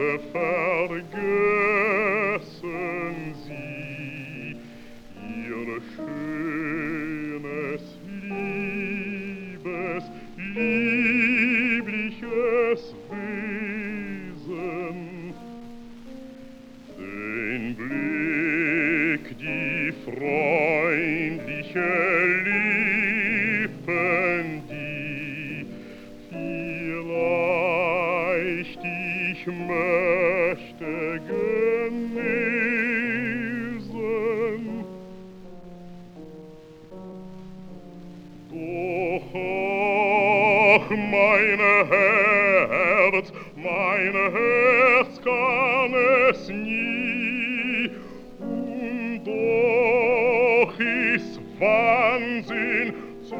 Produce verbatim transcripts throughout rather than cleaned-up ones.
vergessen Sie Ihr schönes, liebes, liebliches Wesen. Den Blick, die freundliche Lippen, die vielleicht ich möchte genesen. Doch ach, mein Herz, mein Herz kann es nie, und doch ist Wahnsinn zu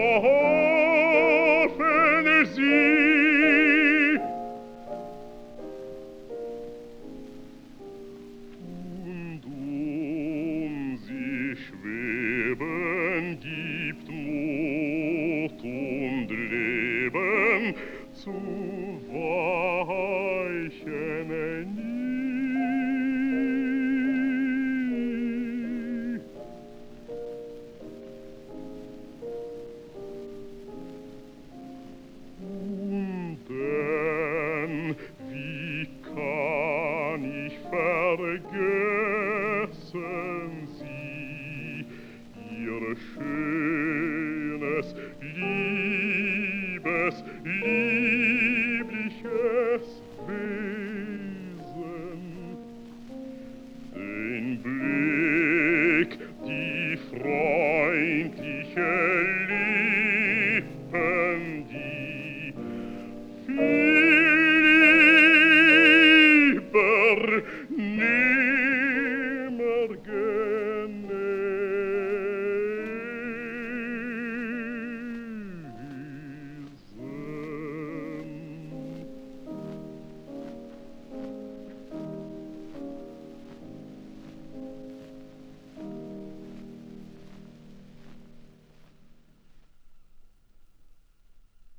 hoffen Sie. Und um sie schweben gibt Mut und Leben zu weichen nie. Und denn, wie kann ich vergessen Sie, Ihr schönes, liebes, liebliches Wesen. Den Blick, die freundliche Lippen, die viel lieber